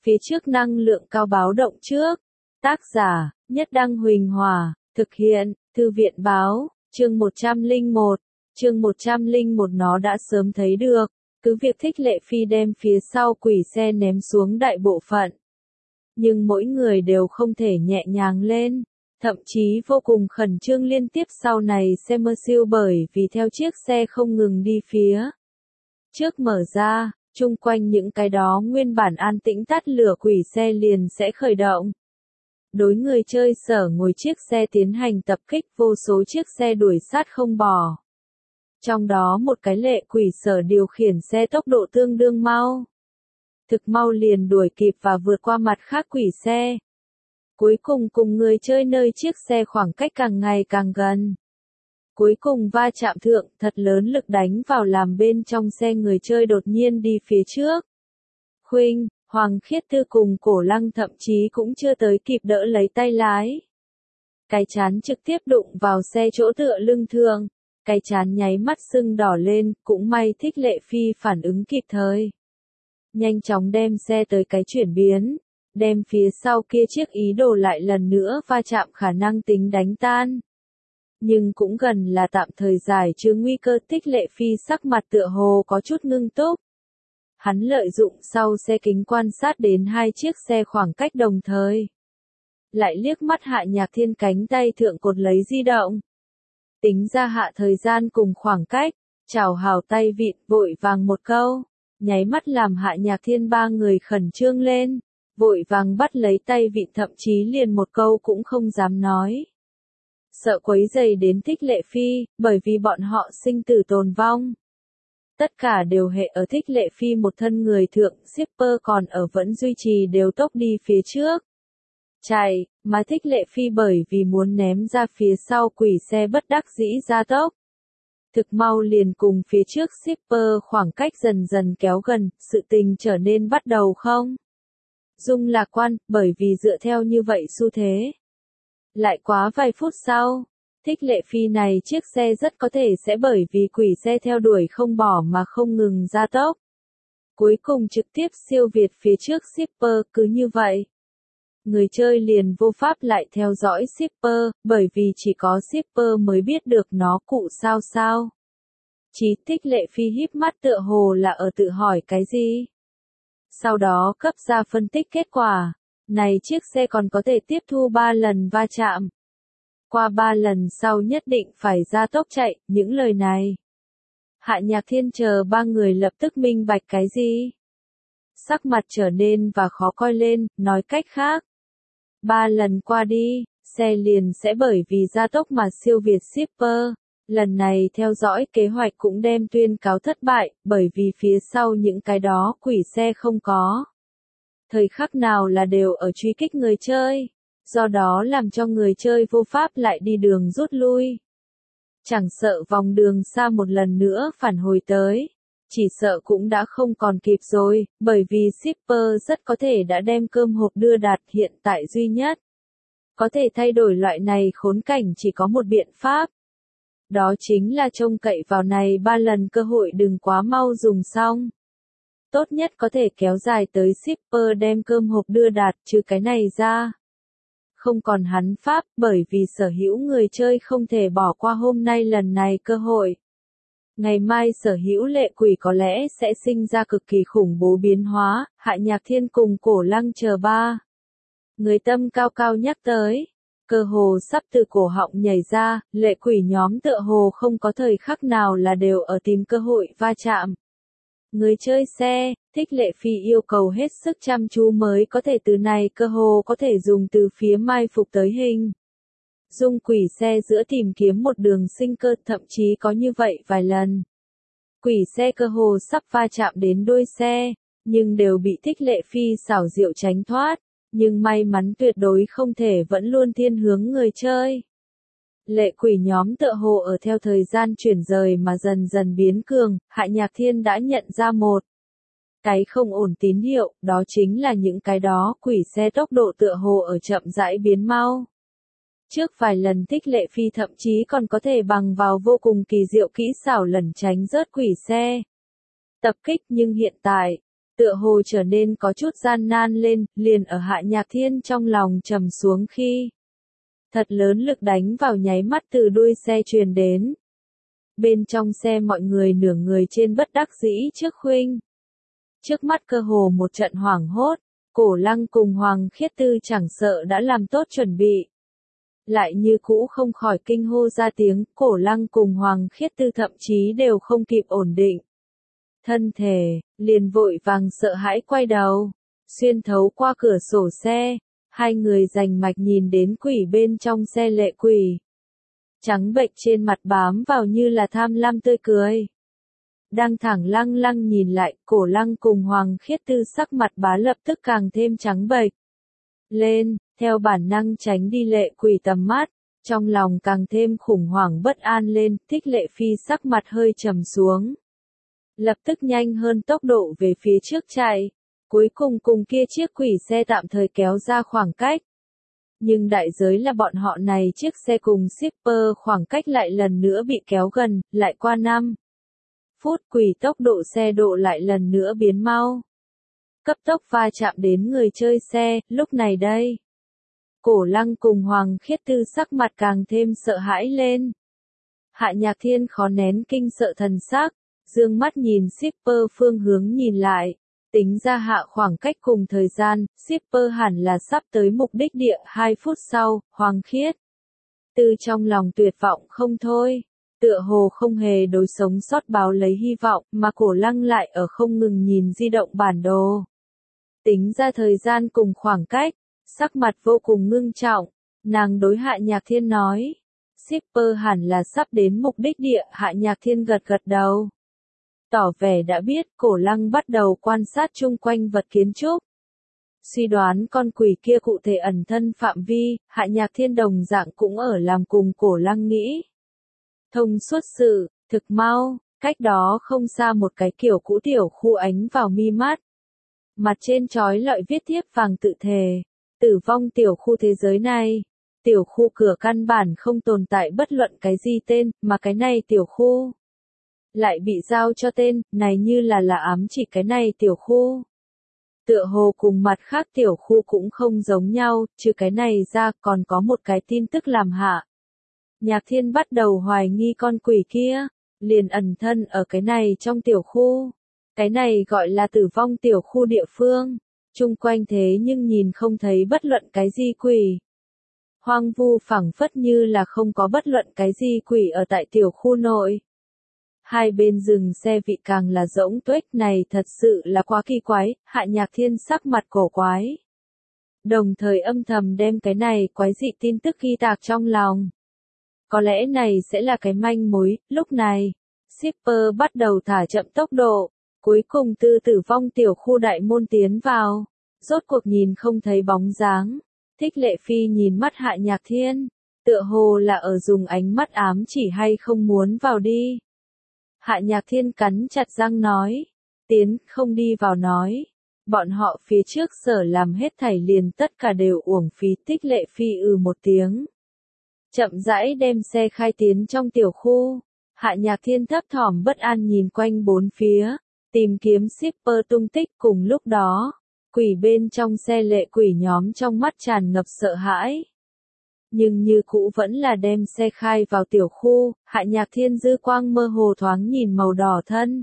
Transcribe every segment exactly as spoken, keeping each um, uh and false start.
phía trước năng lượng cao báo động trước. Tác giả, Nhất Đăng Huỳnh Hòa, thực hiện, Thư viện Báo, chương một trăm lẻ một, chương một trăm lẻ một nó đã sớm thấy được, cứ việc Thích Lệ Phi đem phía sau quỷ xe ném xuống đại bộ phận. Nhưng mỗi người đều không thể nhẹ nhàng lên, thậm chí vô cùng khẩn trương liên tiếp sau này xe Mercedes bởi vì theo chiếc xe không ngừng đi phía trước mở ra, chung quanh những cái đó nguyên bản an tĩnh tắt lửa quỷ xe liền sẽ khởi động. Đối người chơi sở ngồi chiếc xe tiến hành tập kích, vô số chiếc xe đuổi sát không bỏ. Trong đó một cái lệ quỷ sở điều khiển xe tốc độ tương đương mau. Thực mau liền đuổi kịp và vượt qua mặt khác quỷ xe. Cuối cùng cùng người chơi nơi chiếc xe khoảng cách càng ngày càng gần. Cuối cùng va chạm thượng, thật lớn lực đánh vào làm bên trong xe người chơi đột nhiên đi phía trước. Khuynh, Hoàng Khiết Tư cùng Cổ Lăng thậm chí cũng chưa tới kịp đỡ lấy tay lái. Cái chán trực tiếp đụng vào xe chỗ tựa lưng thượng, cái chán nháy mắt sưng đỏ lên, cũng may Thích Lệ Phi phản ứng kịp thời. Nhanh chóng đem xe tới cái chuyển biến, đem phía sau kia chiếc ý đồ lại lần nữa va chạm khả năng tính đánh tan. Nhưng cũng gần là tạm thời giải trừ nguy cơ. Thích Lệ Phi sắc mặt tựa hồ có chút ngưng túc. Hắn lợi dụng sau xe kính quan sát đến hai chiếc xe khoảng cách đồng thời. Lại liếc mắt Hạ Nhạc Thiên cánh tay thượng cột lấy di động. Tính ra hạ thời gian cùng khoảng cách, chào hào tay vịn vội vàng một câu, nháy mắt làm Hạ Nhạc Thiên ba người khẩn trương lên, vội vàng bắt lấy tay vịn thậm chí liền một câu cũng không dám nói. Sợ quấy rầy đến Thích Lệ Phi, bởi vì bọn họ sinh tử tồn vong. Tất cả đều hệ ở Thích Lệ Phi một thân người thượng, shipper còn ở vẫn duy trì đều tốc đi phía trước. Chạy, mà Thích Lệ Phi bởi vì muốn ném ra phía sau quỷ xe bất đắc dĩ ra tốc. Thực mau liền cùng phía trước shipper khoảng cách dần dần kéo gần, sự tình trở nên bắt đầu không dung lạc quan, bởi vì dựa theo như vậy xu thế. Lại quá vài phút sau, Thích Lệ Phi này chiếc xe rất có thể sẽ bởi vì quỷ xe theo đuổi không bỏ mà không ngừng ra tốc. Cuối cùng trực tiếp siêu việt phía trước shipper, cứ như vậy. Người chơi liền vô pháp lại theo dõi shipper, bởi vì chỉ có shipper mới biết được nó cụ sao sao. Chí Thích Lệ Phi híp mắt tựa hồ là ở tự hỏi cái gì. Sau đó cấp ra phân tích kết quả. Này chiếc xe còn có thể tiếp thu ba lần va chạm. Qua ba lần sau nhất định phải ra tốc chạy, những lời này. Hạ Nhạc Thiên chờ ba người lập tức minh bạch cái gì. Sắc mặt trở nên và khó coi lên, nói cách khác. Ba lần qua đi, xe liền sẽ bởi vì ra tốc mà siêu việt shipper. Lần này theo dõi kế hoạch cũng đem tuyên cáo thất bại, bởi vì phía sau những cái đó quỷ xe không có. Thời khắc nào là đều ở truy kích người chơi, do đó làm cho người chơi vô pháp lại đi đường rút lui. Chẳng sợ vòng đường xa một lần nữa phản hồi tới, chỉ sợ cũng đã không còn kịp rồi, bởi vì shipper rất có thể đã đem cơm hộp đưa đạt hiện tại duy nhất. Có thể thay đổi loại này khốn cảnh chỉ có một biện pháp. Đó chính là trông cậy vào này ba lần cơ hội đừng quá mau dùng xong. Tốt nhất có thể kéo dài tới shipper đem cơm hộp đưa đạt, trừ cái này ra. Không còn hắn pháp, bởi vì sở hữu người chơi không thể bỏ qua hôm nay lần này cơ hội. Ngày mai sở hữu lệ quỷ có lẽ sẽ sinh ra cực kỳ khủng bố biến hóa, Hạ Nhạc Thiên cùng Cổ Lăng chờ ba. Người tâm cao cao nhắc tới, cơ hồ sắp từ cổ họng nhảy ra, lệ quỷ nhóm tựa hồ không có thời khắc nào là đều ở tìm cơ hội va chạm. Người chơi xe, Thích Lệ Phi yêu cầu hết sức chăm chú mới có thể từ này cơ hồ có thể dùng từ phía mai phục tới hình. Dung quỷ xe giữa tìm kiếm một đường sinh cơ, thậm chí có như vậy vài lần. Quỷ xe cơ hồ sắp va chạm đến đuôi xe, nhưng đều bị Thích Lệ Phi xảo diệu tránh thoát, nhưng may mắn tuyệt đối không thể vẫn luôn thiên hướng người chơi. Lệ quỷ nhóm tựa hồ ở theo thời gian chuyển rời mà dần dần biến cường, Hạ Nhạc Thiên đã nhận ra một cái không ổn tín hiệu, đó chính là những cái đó quỷ xe tốc độ tựa hồ ở chậm rãi biến mau. Trước vài lần Thích Lệ Phi thậm chí còn có thể bằng vào vô cùng kỳ diệu kỹ xảo lẩn tránh rớt quỷ xe tập kích, nhưng hiện tại, tựa hồ trở nên có chút gian nan lên, liền ở Hạ Nhạc Thiên trong lòng trầm xuống khi thật lớn lực đánh vào nháy mắt từ đuôi xe truyền đến. Bên trong xe mọi người nửa người trên bất đắc dĩ trước khuynh. Trước mắt cơ hồ một trận hoảng hốt, Cổ Lăng cùng Hoàng Khiết Tư chẳng sợ đã làm tốt chuẩn bị. Lại như cũ không khỏi kinh hô ra tiếng, Cổ Lăng cùng Hoàng Khiết Tư thậm chí đều không kịp ổn định thân thể, liền vội vàng sợ hãi quay đầu, xuyên thấu qua cửa sổ xe, hai người rành mạch nhìn đến quỷ bên trong xe lệ quỷ. Trắng bệch trên mặt bám vào như là tham lam tươi cười. Đang thẳng lăng lăng nhìn lại, Cổ Lăng cùng Hoàng Khiết Tư sắc mặt bá lập tức càng thêm trắng bệch lên, theo bản năng tránh đi lệ quỷ tầm mắt, trong lòng càng thêm khủng hoảng bất an lên, Thích Lệ Phi sắc mặt hơi trầm xuống. Lập tức nhanh hơn tốc độ về phía trước chạy, cuối cùng cùng kia chiếc quỷ xe tạm thời kéo ra khoảng cách. Nhưng đại giới là bọn họ này chiếc xe cùng shipper khoảng cách lại lần nữa bị kéo gần, lại qua năm phút quỷ tốc độ xe độ lại lần nữa biến mau. Cấp tốc va chạm đến người chơi xe, lúc này đây. Cổ Lăng cùng Hoàng Khiết Tư sắc mặt càng thêm sợ hãi lên. Hạ Nhạc Thiên khó nén kinh sợ thần sắc, dương mắt nhìn shipper phương hướng nhìn lại. Tính ra hạ khoảng cách cùng thời gian, shipper hẳn là sắp tới mục đích địa hai phút sau, Hoàng Khiết Tư trong lòng tuyệt vọng không thôi. Tựa hồ không hề đối sống sót báo lấy hy vọng, mà Cổ Lăng lại ở không ngừng nhìn di động bản đồ. Tính ra thời gian cùng khoảng cách, sắc mặt vô cùng ngưng trọng, nàng đối Hạ Nhạc Thiên nói. Shipper hẳn là sắp đến mục đích địa, Hạ Nhạc Thiên gật gật đầu. Tỏ vẻ đã biết, Cổ Lăng bắt đầu quan sát chung quanh vật kiến trúc. Suy đoán con quỷ kia cụ thể ẩn thân phạm vi, Hạ Nhạc Thiên đồng dạng cũng ở làm cùng Cổ Lăng nghĩ. Thông suốt sự, thực mau, cách đó không xa một cái kiểu cũ tiểu khu ánh vào mi mắt. Mặt trên chói lọi viết thiếp vàng tự thề, tử vong tiểu khu thế giới này. Tiểu khu cửa căn bản không tồn tại bất luận cái gì tên, mà cái này tiểu khu lại bị giao cho tên, này như là là ám chỉ cái này tiểu khu. Tựa hồ cùng mặt khác tiểu khu cũng không giống nhau, trừ cái này ra còn có một cái tin tức làm Hạ Nhạc Thiên bắt đầu hoài nghi con quỷ kia, liền ẩn thân ở cái này trong tiểu khu. Cái này gọi là tử vong tiểu khu địa phương, chung quanh thế nhưng nhìn không thấy bất luận cái gì quỷ. Hoang vu phẳng phất như là không có bất luận cái gì quỷ ở tại tiểu khu nội. Hai bên dừng xe vị càng là rỗng tuếch, này thật sự là quá kỳ quái, Hạ Nhạc Thiên sắc mặt cổ quái. Đồng thời âm thầm đem cái này quái dị tin tức ghi tạc trong lòng. Có lẽ này sẽ là cái manh mối, lúc này, shipper bắt đầu thả chậm tốc độ, cuối cùng từ tử vong tiểu khu đại môn tiến vào, rốt cuộc nhìn không thấy bóng dáng. Thích Lệ Phi nhìn mắt Hạ Nhạc Thiên, tựa hồ là ở dùng ánh mắt ám chỉ hay không muốn vào đi. Hạ Nhạc Thiên cắn chặt răng nói, tiến không đi vào nói, bọn họ phía trước sở làm hết thảy liền tất cả đều uổng phí. Thích Lệ Phi ừ một tiếng, chậm rãi đem xe khai tiến trong tiểu khu. Hạ Nhạc Thiên thấp thỏm bất an nhìn quanh bốn phía, tìm kiếm shipper tung tích. Cùng lúc đó, quỷ bên trong xe lệ quỷ nhóm trong mắt tràn ngập sợ hãi. Nhưng như cũ vẫn là đem xe khai vào tiểu khu. Hạ Nhạc Thiên dư quang mơ hồ thoáng nhìn màu đỏ thân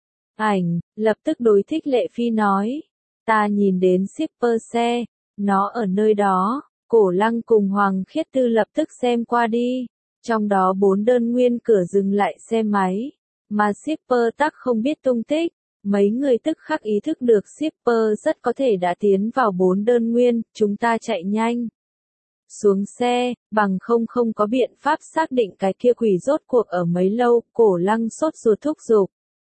ảnh, lập tức đối Thích Lệ Phi nói, ta nhìn đến shipper xe, nó ở nơi đó. Cổ Lăng cùng Hoàng Khiết Tư lập tức xem qua đi, trong đó bốn đơn nguyên cửa dừng lại xe máy, mà shipper tắc không biết tung tích. Mấy người tức khắc ý thức được shipper rất có thể đã tiến vào bốn đơn nguyên, chúng ta chạy nhanh xuống xe, bằng không không có biện pháp xác định cái kia quỷ rốt cuộc ở mấy lâu. Cổ Lăng sốt ruột thúc giục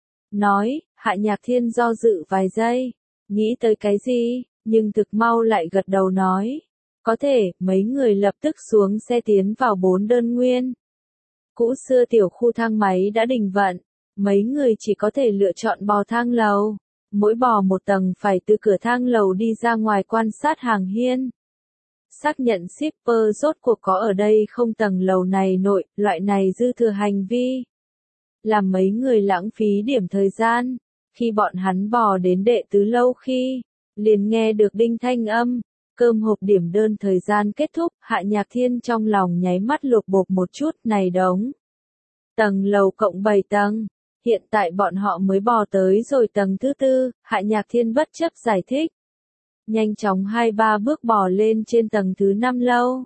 nói. Hạ Nhạc Thiên do dự vài giây, nghĩ tới cái gì, nhưng thực mau lại gật đầu nói, có thể. Mấy người lập tức xuống xe tiến vào bốn đơn nguyên. Cũ xưa tiểu khu thang máy đã đình vận, mấy người chỉ có thể lựa chọn bò thang lầu, mỗi bò một tầng phải từ cửa thang lầu đi ra ngoài quan sát hàng hiên. Xác nhận shipper rốt cuộc có ở đây không tầng lầu này nội, loại này dư thừa hành vi làm mấy người lãng phí điểm thời gian. Khi bọn hắn bò đến đệ tứ lâu khi, liền nghe được đinh thanh âm, cơm hộp điểm đơn thời gian kết thúc, Hạ Nhạc Thiên trong lòng nháy mắt lột bột một chút, này đống. Tầng lầu cộng bảy tầng, hiện tại bọn họ mới bò tới rồi tầng thứ tư, Hạ Nhạc Thiên bất chấp giải thích. Nhanh chóng hai ba bước bò lên trên tầng thứ năm lâu.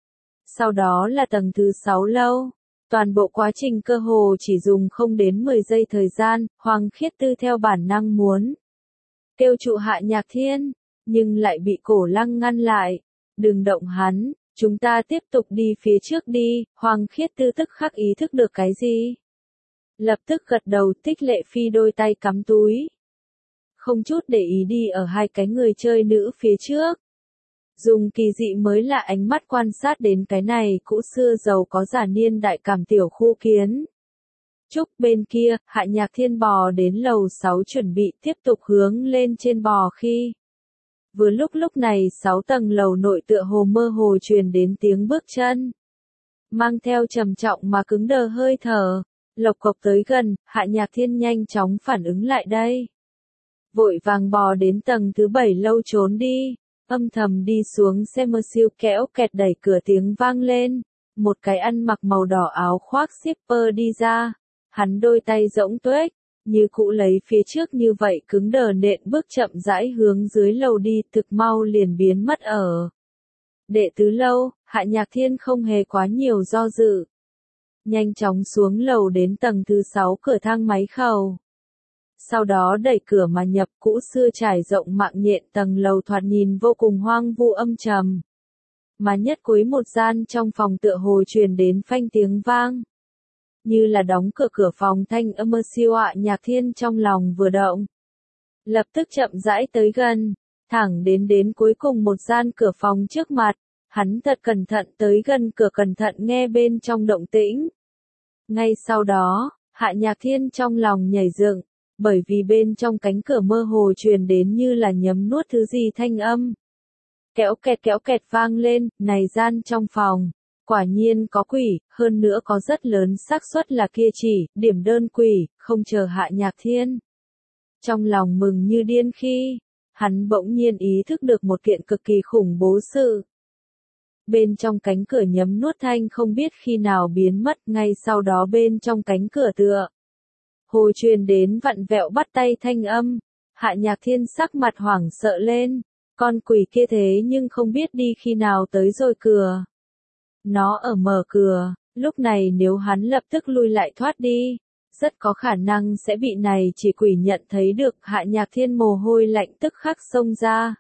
Sau đó là tầng thứ sáu lâu. Toàn bộ quá trình cơ hồ chỉ dùng không đến mười giây thời gian, Hoàng Khiết Tư theo bản năng muốn kêu trụ Hạ Nhạc Thiên, nhưng lại bị Cổ Lăng ngăn lại. Đừng động hắn, chúng ta tiếp tục đi phía trước đi, Hoàng Khiết Tư tức khắc ý thức được cái gì. Lập tức gật đầu, Tích Lệ Phi đôi tay cắm túi. Không chút để ý đi ở hai cái người chơi nữ phía trước. Dùng kỳ dị mới lạ ánh mắt quan sát đến cái này cũ xưa giàu có giả niên đại cảm tiểu khu kiến. Trúc bên kia, Hạ Nhạc Thiên bò đến lầu sáu chuẩn bị tiếp tục hướng lên trên bò khi. Vừa lúc lúc này sáu tầng lầu nội tựa hồ mơ hồ truyền đến tiếng bước chân. Mang theo trầm trọng mà cứng đờ hơi thở, lộc cộc tới gần, Hạ Nhạc Thiên nhanh chóng phản ứng lại đây. Vội vàng bò đến tầng thứ bảy lâu trốn đi. Âm thầm đi xuống xe mơ siêu kéo kẹt đẩy cửa tiếng vang lên. Một cái ăn mặc màu đỏ áo khoác shipper đi ra. Hắn đôi tay rỗng tuếch, như cũ lấy phía trước như vậy cứng đờ nện bước chậm rãi hướng dưới lầu đi, thực mau liền biến mất ở. Đệ tứ lâu, Hạ Nhạc Thiên không hề quá nhiều do dự. Nhanh chóng xuống lầu đến tầng thứ sáu cửa thang máy khẩu. Sau đó đẩy cửa mà nhập, cũ xưa trải rộng mạng nhện tầng lầu thoạt nhìn vô cùng hoang vu âm trầm. Mà nhất cuối một gian trong phòng tựa hồ truyền đến phanh tiếng vang. Như là đóng cửa cửa phòng thanh âm mơ siêu. Hạ Nhạc Thiên trong lòng vừa động. Lập tức chậm rãi tới gần, thẳng đến đến cuối cùng một gian cửa phòng trước mặt. Hắn thật cẩn thận tới gần cửa, cẩn thận nghe bên trong động tĩnh. Ngay sau đó, Hạ Nhạc Thiên trong lòng nhảy dựng. Bởi vì bên trong cánh cửa mơ hồ truyền đến như là nhấm nuốt thứ gì thanh âm. Kéo kẹt kéo kẹt vang lên, này gian trong phòng. Quả nhiên có quỷ, hơn nữa có rất lớn xác suất là kia chỉ, điểm đơn quỷ, không chờ Hạ Nhạc Thiên. Trong lòng mừng như điên khi, hắn bỗng nhiên ý thức được một kiện cực kỳ khủng bố sự. Bên trong cánh cửa nhấm nuốt thanh không biết khi nào biến mất, ngay sau đó bên trong cánh cửa tựa. Hồ truyền đến vặn vẹo bắt tay thanh âm, Hạ Nhạc Thiên sắc mặt hoảng sợ lên, con quỷ kia thế nhưng không biết đi khi nào tới rồi cửa. Nó ở mở cửa, lúc này nếu hắn lập tức lui lại thoát đi, rất có khả năng sẽ bị này chỉ quỷ nhận thấy được. Hạ Nhạc Thiên mồ hôi lạnh tức khắc xông ra.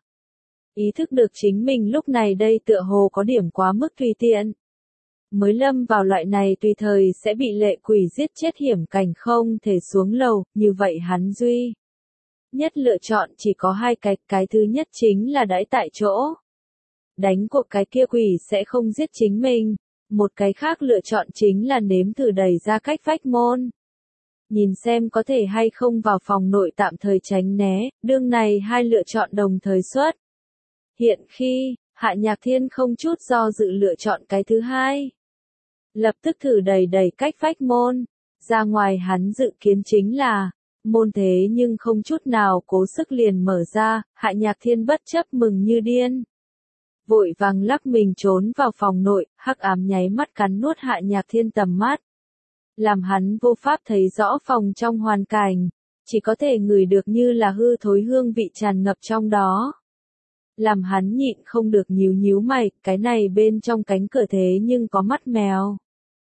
Ý thức được chính mình lúc này đây tựa hồ có điểm quá mức tùy tiện. Mới lâm vào loại này tùy thời sẽ bị lệ quỷ giết chết hiểm cảnh không thể xuống lầu, như vậy hắn duy nhất lựa chọn chỉ có hai cách, cái thứ nhất chính là đãi tại chỗ. Đánh cuộc cái kia quỷ sẽ không giết chính mình, một cái khác lựa chọn chính là nếm thử đẩy ra cách vách môn. Nhìn xem có thể hay không vào phòng nội tạm thời tránh né, đương này hai lựa chọn đồng thời xuất. Hiện khi, Hạ Nhạc Thiên không chút do dự lựa chọn cái thứ hai. Lập tức thử đẩy đẩy cách vách môn, ra ngoài hắn dự kiến chính là, môn thế nhưng không chút nào cố sức liền mở ra, Hạ Nhạc Thiên bất chấp mừng như điên. Vội vàng lắc mình trốn vào phòng nội, hắc ám nháy mắt cắn nuốt Hạ Nhạc Thiên tầm mắt. Làm hắn vô pháp thấy rõ phòng trong hoàn cảnh, chỉ có thể ngửi được như là hư thối hương vị tràn ngập trong đó. Làm hắn nhịn không được nhíu nhíu mày, cái này bên trong cánh cửa thế nhưng có mắt mèo.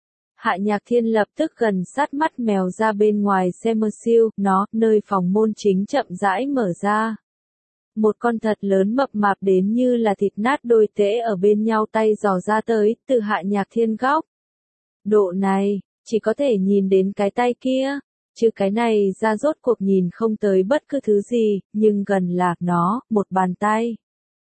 Hạ Nhạc Thiên lập tức gần sát mắt mèo ra bên ngoài xe mơ siêu, nó, nơi phòng môn chính chậm rãi mở ra. Một con thật lớn mập mạp đến như là thịt nát đôi tễ ở bên nhau tay dò ra tới, từ Hạ Nhạc Thiên góc. Độ này, chỉ có thể nhìn đến cái tay kia, chứ cái này ra rốt cuộc nhìn không tới bất cứ thứ gì, nhưng gần là nó, một bàn tay.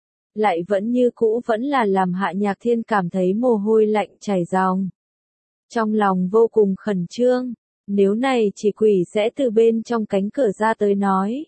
Lại vẫn như cũ vẫn là làm Hạ Nhạc Thiên cảm thấy mồ hôi lạnh chảy ròng. Trong lòng vô cùng khẩn trương, nếu này chỉ quỷ sẽ từ bên trong cánh cửa ra tới nói.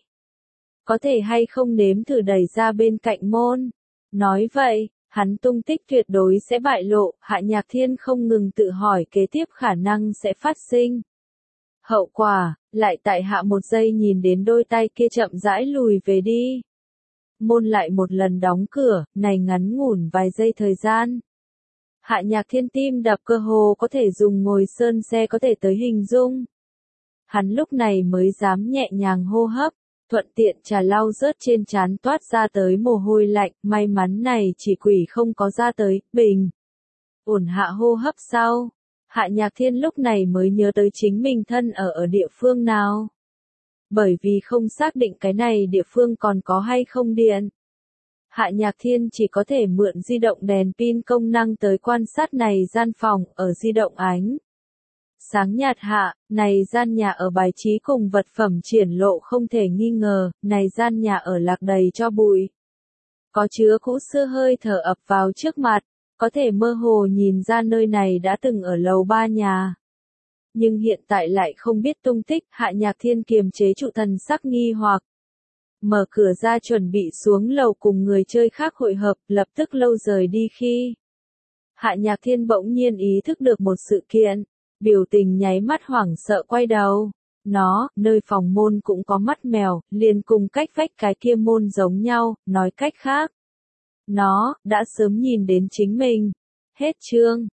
Có thể hay không nếm thử đẩy ra bên cạnh môn. Nói vậy, hắn tung tích tuyệt đối sẽ bại lộ, Hạ Nhạc Thiên không ngừng tự hỏi kế tiếp khả năng sẽ phát sinh. Hậu quả, lại tại hạ một giây nhìn đến đôi tay kia chậm rãi lùi về đi. Môn lại một lần đóng cửa, này ngắn ngủn vài giây thời gian. Hạ Nhạc Thiên tim đập cơ hồ có thể dùng ngồi sơn xe có thể tới hình dung. Hắn lúc này mới dám nhẹ nhàng hô hấp, thuận tiện trà lau rớt trên trán toát ra tới mồ hôi lạnh, may mắn này chỉ quỷ không có ra tới, bình. Ổn hạ hô hấp sau, Hạ Nhạc Thiên lúc này mới nhớ tới chính mình thân ở ở địa phương nào. Bởi vì không xác định cái này địa phương còn có hay không điện. Hạ Nhạc Thiên chỉ có thể mượn di động đèn pin công năng tới quan sát này gian phòng ở di động ánh. Sáng nhạt hạ, này gian nhà ở bài trí cùng vật phẩm triển lộ không thể nghi ngờ, này gian nhà ở lạc đầy cho bụi. Có chứa cũ xưa hơi thở ập vào trước mặt, có thể mơ hồ nhìn ra nơi này đã từng ở lầu ba nhà. Nhưng hiện tại lại không biết tung tích, Hạ Nhạc Thiên kiềm chế trụ thần sắc nghi hoặc. Mở cửa ra chuẩn bị xuống lầu cùng người chơi khác hội hợp, lập tức lâu rời đi khi. Hạ Nhạc Thiên bỗng nhiên ý thức được một sự kiện, biểu tình nháy mắt hoảng sợ quay đầu. Nó, nơi phòng môn cũng có mắt mèo, liền cùng cách vách cái kia môn giống nhau, nói cách khác. Nó, đã sớm nhìn đến chính mình. Hết chương.